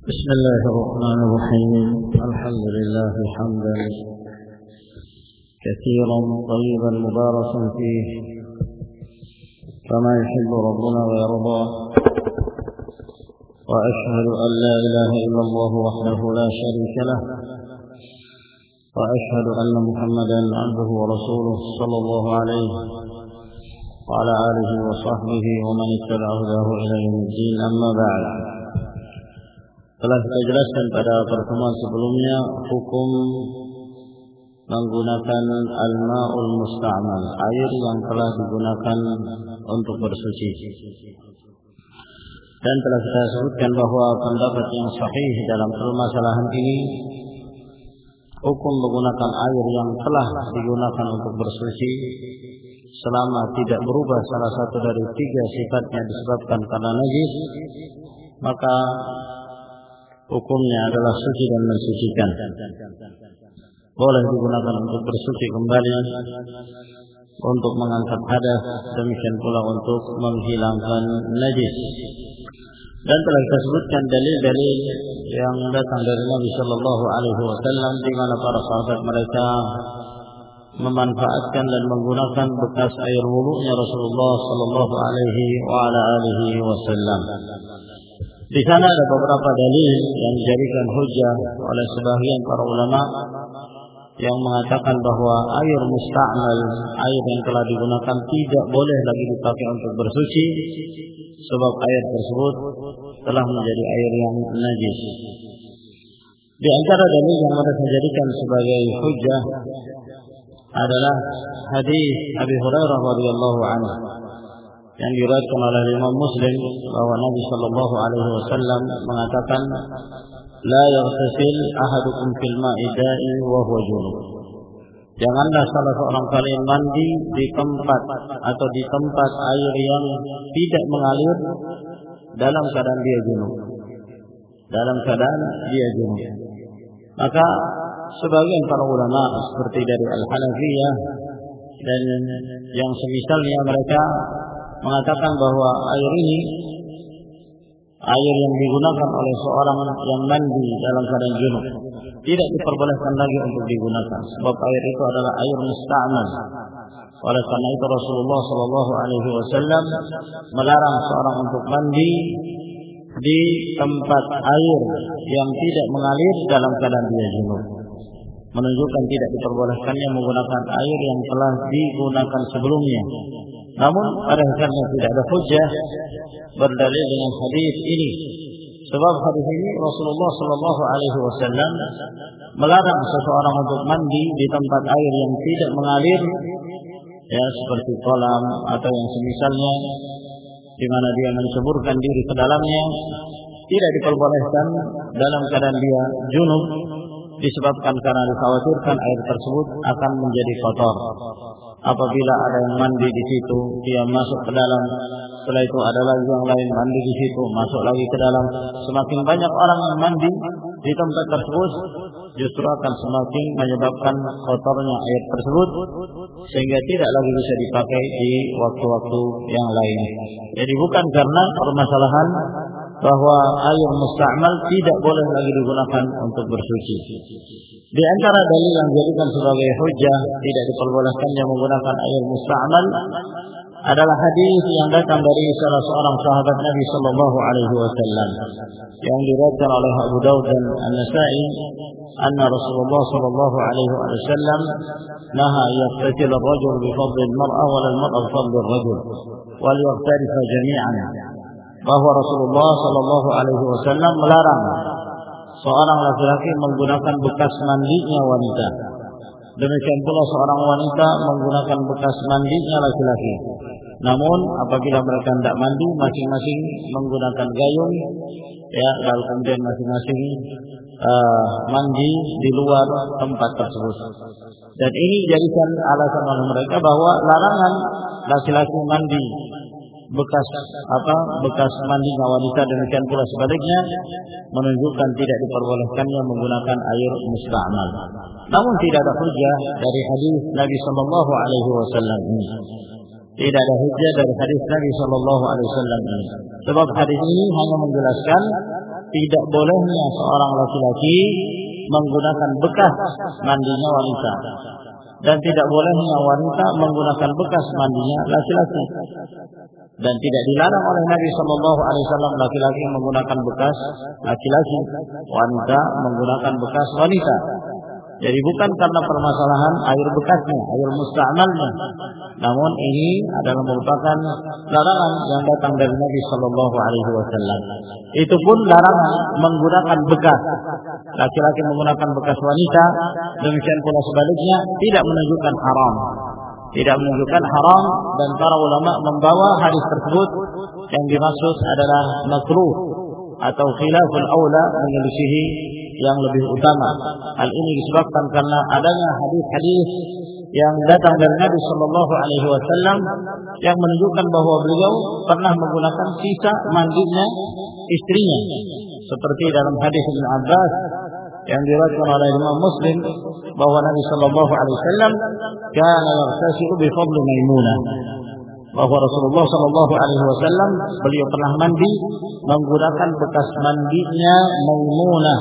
بسم الله الرحمن الرحيم. الحمد لله حمدا كثيرا طيبا مباركا فيه كما يحب ربنا ويرضى، وأشهد أن لا إله إلا الله وحده لا شريك له، وأشهد أن محمدا عبده ورسوله صلى الله عليه وعلى آله وصحبه ومن اتبع هداه إلى يوم الدين. أما بعد, telah kita jelaskan pada pertemuan sebelumnya hukum menggunakan al-ma'ul musta'mal, air yang telah digunakan untuk bersuci. Dan telah kita sebutkan bahwa pendapat yang sahih dalam permasalahan ini, hukum menggunakan air yang telah digunakan untuk bersuci selama tidak berubah salah satu dari tiga sifatnya disebabkan karena najis, maka hukumnya adalah suci dan mensucikan. Boleh digunakan untuk bersuci kembali, untuk mengangkat hadas, demikian pula untuk menghilangkan najis. Dan telah kita sebutkan dalil-dalil yang datang dari Nabi Sallallahu Alaihi Wasallam, di mana para sahabat mereka memanfaatkan dan menggunakan bekas air wudunya Rasulullah Sallallahu Alaihi Wasallam. Di sana ada beberapa dalil yang dijadikan hujjah oleh sebagian para ulama yang mengatakan bahwa air musta'mal, air yang telah digunakan, tidak boleh lagi dipakai untuk bersuci, sebab air tersebut telah menjadi air yang najis. Di antara dalil yang mereka jadikan sebagai hujjah adalah hadis Abi Hurairah radhiyallahu anhu yang diriwayatkan oleh Imam Muslim, bahwa Nabi sallallahu alaihi wasallam mengatakan, la yaghtasil ahadukum fil ma'i da'i wa huwa junub. Janganlah salah seorang kalian mandi di tempat atau di tempat air yang tidak mengalir dalam keadaan dia junub. Dalam keadaan dia junub. Maka sebagian para ulama seperti dari Al-Hanafiyah dan yang semisalnya, mereka mengatakan bahwa air ini, air yang digunakan oleh seorang yang mandi dalam keadaan junub, tidak diperbolehkan lagi untuk digunakan, sebab air itu adalah air musta'mal. Oleh karena itu Rasulullah Sallallahu Alaihi Wasallam melarang seorang untuk mandi di tempat air yang tidak mengalir dalam keadaan dia junub, menunjukkan tidak diperbolehkannya menggunakan air yang telah digunakan sebelumnya. Namun pada hakikatnya tidak ada hujjah berdalil dengan hadis ini, sebab hadis ini Rasulullah Sallallahu Alaihi Wasallam melarang seseorang untuk mandi di tempat air yang tidak mengalir, ya, seperti kolam atau yang semisalnya, di mana dia menceburkan diri ke dalamnya, tidak diperbolehkan dalam keadaan dia junub, disebabkan karena dikhawatirkan air tersebut akan menjadi kotor. Apabila ada yang mandi di situ, dia masuk ke dalam. Setelah itu ada lagi yang lain mandi di situ, masuk lagi ke dalam. Semakin banyak orang yang mandi di tempat tersebut, justru akan semakin menyebabkan kotornya air tersebut, sehingga tidak lagi bisa dipakai di waktu-waktu yang lain. Jadi bukan karena permasalahan bahwa air musta'mal tidak boleh lagi digunakan untuk bersuci. Di antara dalil yang dijadikan sebagai hujjah tidak diperbolehkannya menggunakan air musta'mal adalah hadis yang datang dari salah seorang sahabat Nabi Sallallahu Alaihi Wasallam yang diriwayatkan oleh Abu Daud dan An-Nasa'i, anna Rasulullah Sallallahu Alaihi Wasallam naha yaqtasil ar-rajul bi fadl al-mar'a wa al-mar'a bi fadl ar-rajul wal yaqtarif jami'an. Bahwa Rasulullah Sallallahu Alaihi Wasallam melarang seorang laki-laki menggunakan bekas mandinya wanita. Demikian pula seorang wanita menggunakan bekas mandinya laki-laki. Namun apabila mereka tidak mandi, masing-masing menggunakan gayung, ya, lalu kemudian masing-masing mandi di luar tempat tersebut. Dan ini jadikan alasan oleh mereka bahwa larangan laki-laki mandi bekas mandinya wanita, demikian pula sebaliknya, menunjukkan tidak diperbolehkannya menggunakan air musta'mal. Namun tidak ada hujjah dari hadis Nabi Sallallahu Alaihi Wasallam ini. Tidak ada hujjah dari hadis Nabi sallallahu alaihi wasallam ini. Sebab hadis ini hanya menjelaskan tidak bolehnya seorang laki-laki menggunakan bekas mandinya wanita, dan tidak bolehnya wanita menggunakan bekas mandinya laki-laki. Dan tidak dilarang oleh Nabi sallallahu alaihi wasallam laki-laki menggunakan bekas laki-laki, wanita menggunakan bekas wanita. Jadi bukan karena permasalahan air bekasnya, air musta'malnya, namun ini adalah merupakan larangan yang datang dari Nabi sallallahu alaihi wasallam. Itu pun larangan menggunakan bekas laki-laki menggunakan bekas wanita, demikian pula sebaliknya, tidak menunjukkan haram. Tidak menunjukkan haram, dan para ulama membawa hadis tersebut yang dimaksud adalah makruh atau khilaful aula, menyelisihi yang lebih utama. Hal ini disebabkan karena adanya hadis-hadis yang datang dari Nabi sallallahu alaihi wasallam yang menunjukkan bahwa beliau pernah menggunakan sisa mandinya istrinya, seperti dalam hadis Ibnu Abbas yang diriwayatkan oleh Imam Muslim bahwa Nabi sallallahu alaihi wasallam kana yaghtasilu bi fadli Maimunah, bahwa Rasulullah sallallahu alaihi wasallam beliau pernah mandi menggunakan bekas mandinya Maimunah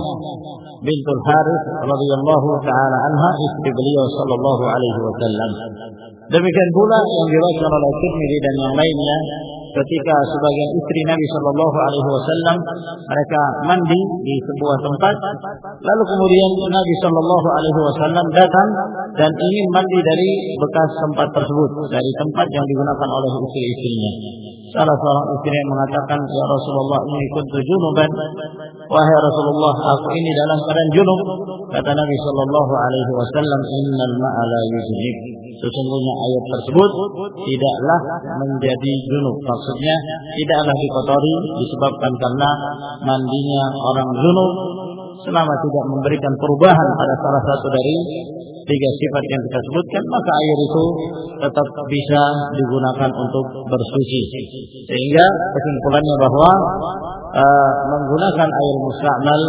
bintul Harith radhiyallahu taala anha, istri beliau sallallahu alaihi wasallam. Demikian pula yang diriwayatkan oleh Tirmidzi dan yang lainnya, ketika sebagian istri Nabi sallallahu alaihi wasallam mereka mandi di sebuah tempat, lalu kemudian Nabi sallallahu alaihi wasallam datang dan ingin mandi dari bekas tempat tersebut, dari tempat yang digunakan oleh istri-istrinya. Salah seorang istri yang mengatakan, "Ya Rasulullah, ini kuntu junuban." Wahai Rasulullah, aku ini dalam keadaan junub. Kata Nabi sallallahu alaihi wasallam, "Innal ma'a la yujnib." Sesungguhnya air tersebut tidaklah menjadi junub. Maksudnya tidaklah dikotori disebabkan karena mandinya orang junub, selama tidak memberikan perubahan pada salah satu dari tiga sifat yang kita sebutkan, maka air itu tetap bisa digunakan untuk bersuci. Sehingga kesimpulannya bahwa menggunakan air musta'mal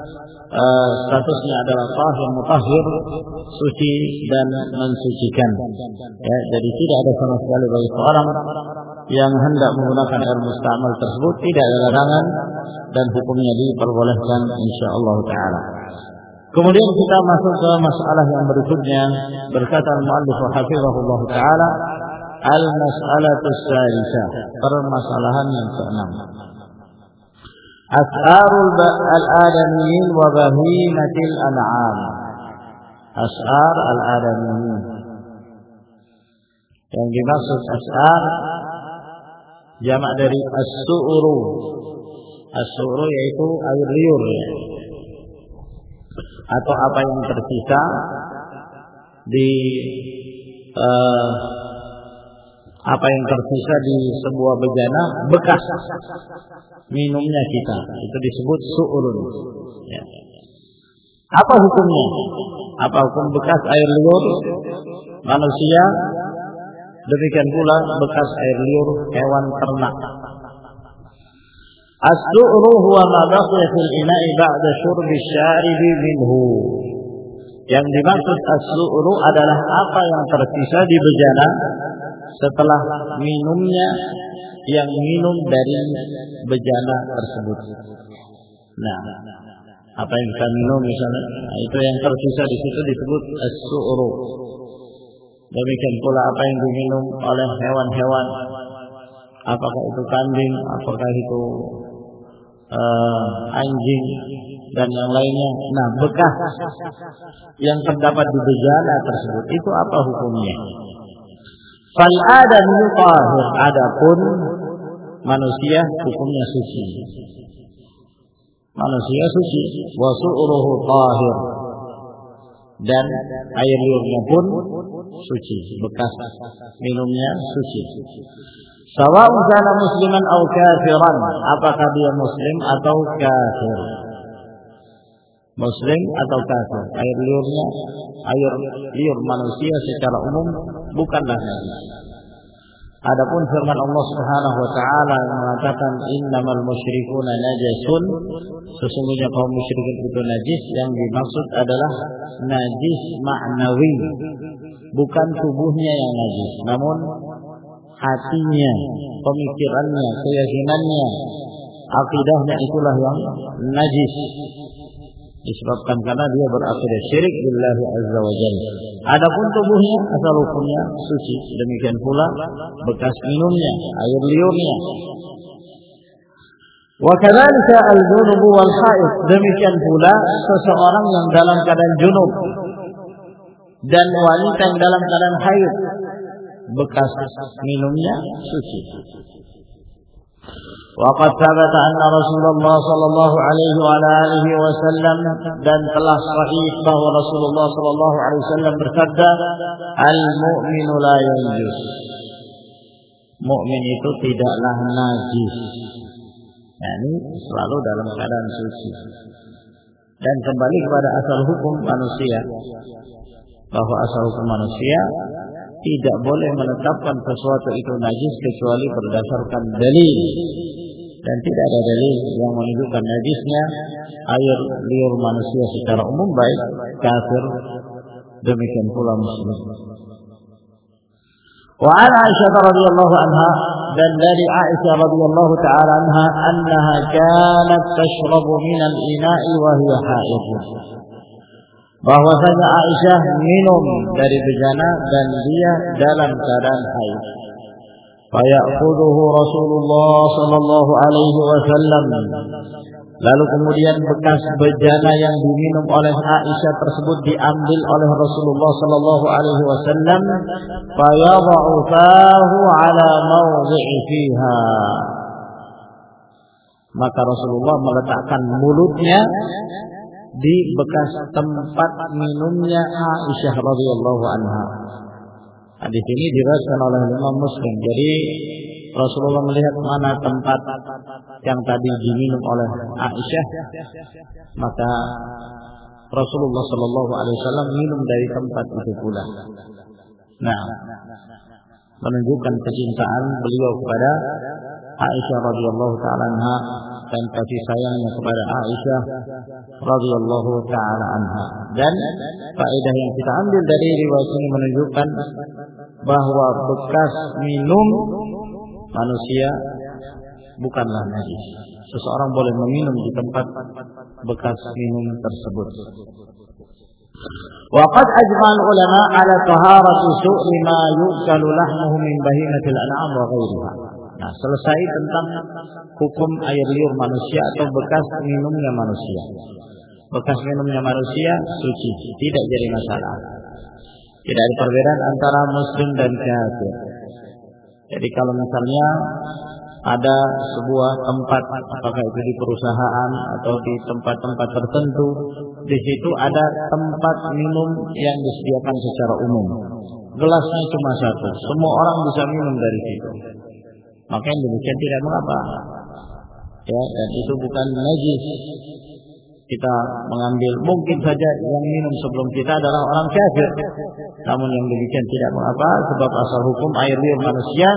statusnya adalah tahir mutahhir, suci dan mensucikan. Ya, jadi tidak ada sama sekali bagi seorang yang hendak menggunakan air musta'mal tersebut tidak ada larangan, dan hukumnya diperbolehkan insyaallah taala. Kemudian kita masuk ke masalah yang berikutnya. Berkata al-muallif hafizahullah taala, al-mas'alatu tsalisah, permasalahan yang keenam. As'arul al-adamiyyin wa bahimatil an'am. As'ar al-adamiyyin, yang dimaksud as'ar jamak dari as-su'ru. As-su'ru yaitu air liur, atau apa yang tersisa di sebuah bejana bekas minumnya kita, itu disebut su'urun. Ya. Apa hukumnya? Apa hukum bekas air liur manusia? Demikian pula bekas air liur hewan ternak. As-su'ru huwa ma baqiya fil ina'i ba'da syurbi syaribi minhu. Yang dimaksud as-su'ru adalah apa yang tersisa di bejana setelah minumnya yang minum dari bejana tersebut. Nah, apa yang kita minum misalnya, itu yang tersisa di situ disebut as-su'ru. Demikian pula apa yang diminum oleh hewan-hewan, apakah itu kambing, apakah itu anjing dan yang lainnya. Nah, bekas yang terdapat di bejana tersebut itu apa hukumnya? Fal adami tahir, adapun manusia hukumnya suci. Manusia suci, wa su'ruhu tahir, dan air liurnya pun suci, bekas minumnya suci. Sawa'un kana musliman aw kafiran, apakah dia muslim atau kafir. Muslim atau kafir, air liur manusia secara umum bukanlah najis. Adapun firman Allah Subhanahu wa taala yang mengatakan innamal musyrikuuna najasun, sesungguhnya kaum musyrikin itu najis, yang dimaksud adalah najis ma'nawi, bukan tubuhnya yang najis, namun hatinya, pemikirannya, keyakinannya, akidahnya itulah yang najis. Disebabkan karena dia berakidah syirik billahi azza wa jalla. Adapun tubuhnya asal hukumnya suci. Demikian pula bekas minumnya, air liurnya. Wa kadzalika al-junub wal haid. Demikian pula seseorang yang dalam keadaan junub dan wanita yang dalam keadaan haid, bekas minumnya suci. Waqad thabata anna Rasulullah sallallahu alaihi wa alihi wasallam, dan telah sahih bahwa Rasulullah sallallahu alaihi wasallam bersabda, al-mu'minu la yanjus. Mukmin itu tidaklah najis. Yani selalu dalam keadaan suci. Dan kembali kepada asal hukum manusia, bahwa asal hukum manusia tidak boleh menetapkan sesuatu itu najis kecuali berdasarkan dalil. Dan tidak ada dalil yang menunjukkan najisnya air liur manusia secara umum, baik kafir demikian pula muslim. Wa an Aisyah radhiyallahu anha, dan dari Aisyah radhiyallahu taala anha, annaha kanat tashrabu min al-ina'i wa hiya haid. Bahwasanya Aisyah minum dari bejana dan dia dalam keadaan haid. Faya'khudhuhu Rasulullah sallallahu alaihi wasallam. Lalu kemudian bekas bejana yang diminum oleh Aisyah tersebut diambil oleh Rasulullah sallallahu alaihi wasallam, fayadha'u fahu ala mawdhi'i fiha. Maka Rasulullah meletakkan mulutnya di bekas tempat minumnya Aisyah radhiyallahu anha. Hadis ini diriwayatkan oleh Imam Muslim. Jadi Rasulullah melihat mana tempat yang tadi diminum oleh Aisyah, maka Rasulullah sallallahu alaihi wasallam minum dari tempat itu pula. Nah, menunjukkan kecintaan beliau kepada Aisyah radhiyallahu taala anha dan kasih sayangnya kepada Aisyah radhiyallahu taala anha. Dan faedah yang kita ambil dari riwayat ini menunjukkan bahwa bekas minum manusia bukanlah najis. Seseorang boleh meminum di tempat bekas minum tersebut. Wa qad ajma'al ulama ala taharati su'i ma yu'kalu lahmuhu min bahimatil an'am wa ghairiha. Nah, selesai tentang hukum air liur manusia atau bekas minumnya manusia. Bekas minumnya manusia suci, tidak jadi masalah. Tidak ada perbedaan antara muslim dan kafir. Jadi kalau misalnya ada sebuah tempat, apakah itu di perusahaan atau di tempat-tempat tertentu, di situ ada tempat minum yang disediakan secara umum. Gelasnya cuma satu, semua orang bisa minum dari situ. Maka yang demikian tidak mengapa. Ya, dan itu bukan najis. Kita mengambil, mungkin saja yang minum sebelum kita adalah orang kafir. Namun yang demikian tidak mengapa, sebab asal hukum air liur manusia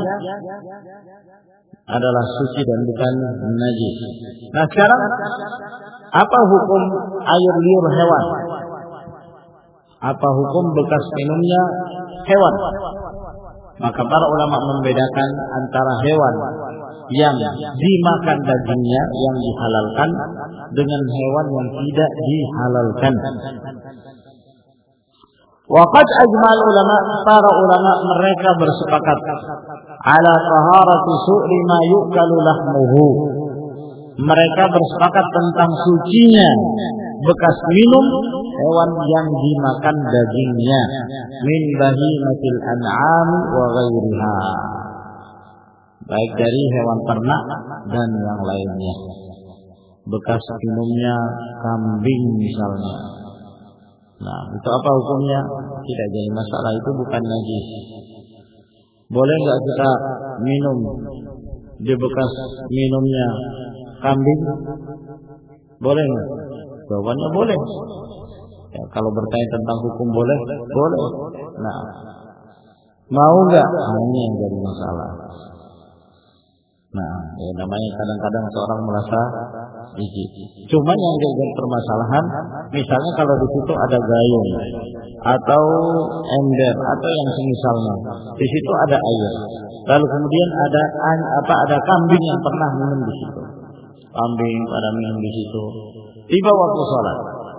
adalah suci dan bukan najis. Nah sekarang, apa hukum air liur hewan? Apa hukum bekas minumnya hewan? Maka para ulama membedakan antara hewan yang dimakan dagingnya yang dihalalkan dengan hewan yang tidak dihalalkan. Waqad ajma'al ulama, para ulama mereka bersepakat ala taharati su'i ma yu'kalu lahmuhu. Mereka bersepakat tentang sucinya bekas minum hewan yang dimakan dagingnya min bahimatil an'am wa ghairiha, baik dari hewan ternak dan yang lainnya. Bekas minumnya kambing misalnya. Nah, itu apa hukumnya? Tidak jadi masalah, itu bukan najis. Boleh enggak kita minum di bekas minumnya kambing? Boleh enggak? Jawabannya boleh. Ya, kalau bertanya tentang hukum boleh, boleh. Nah, mau enggak? Ini yang jadi masalah. Nah, ya namanya kadang-kadang seorang merasa jijik. Cuma yang jadi permasalahan, misalnya kalau di situ ada gayung atau ember atau yang semisalnya, di situ ada air. Lalu kemudian ada kambing yang pernah minum di situ. Kambing pada minum di situ. Tiba waktu sholat.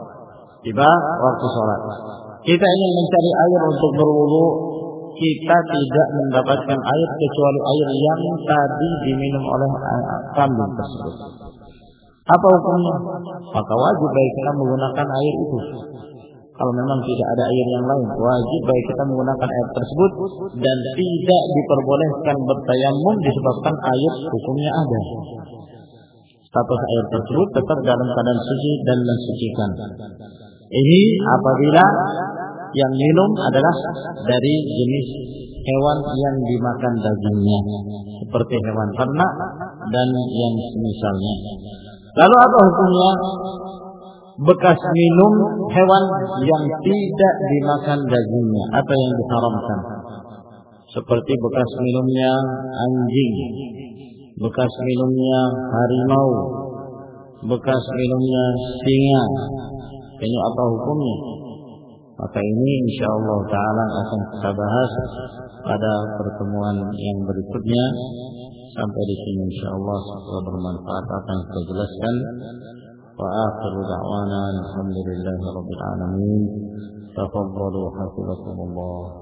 Kita ingin mencari air untuk berwudu, kita tidak mendapatkan air kecuali air yang tadi diminum oleh kambing tersebut. Apa hukumnya? Maka wajib bagi kita menggunakan air itu. Kalau memang tidak ada air yang lain, wajib bagi kita menggunakan air tersebut dan tidak diperbolehkan bertayamum disebabkan air hukumnya ada. Status air tersebut tetap dalam keadaan suci dan mensucikan. Ini apabila yang minum adalah dari jenis hewan yang dimakan dagingnya, seperti hewan ternak dan yang semisalnya. Lalu apa hukumnya bekas minum hewan yang tidak dimakan dagingnya? Apa yang diharamkan? Seperti bekas minumnya anjing, bekas minumnya harimau, bekas minumnya singa. Ini apa hukumnya? Maka ini insyaallah ta'ala akan kita bahas pada pertemuan yang berikutnya. Sampai di sini insyaallah semoga bermanfaat apa yang kita jelaskan. Wa akhiru da'wana alhamdulillahi rabbil alamin. Tafadhalu hafizakumullah.